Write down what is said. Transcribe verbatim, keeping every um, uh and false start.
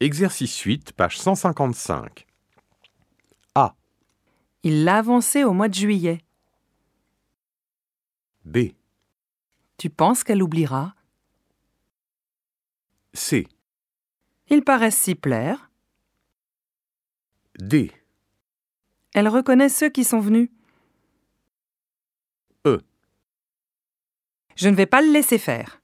Exercice huit, page cent cinquante-cinq. A. Il l'a avancé au mois de juillet. B. Tu penses qu'elle oubliera? C. Ils paraissent s'y plaire. D. Elle reconnaît ceux qui sont venus. E. Je ne vais pas le laisser faire.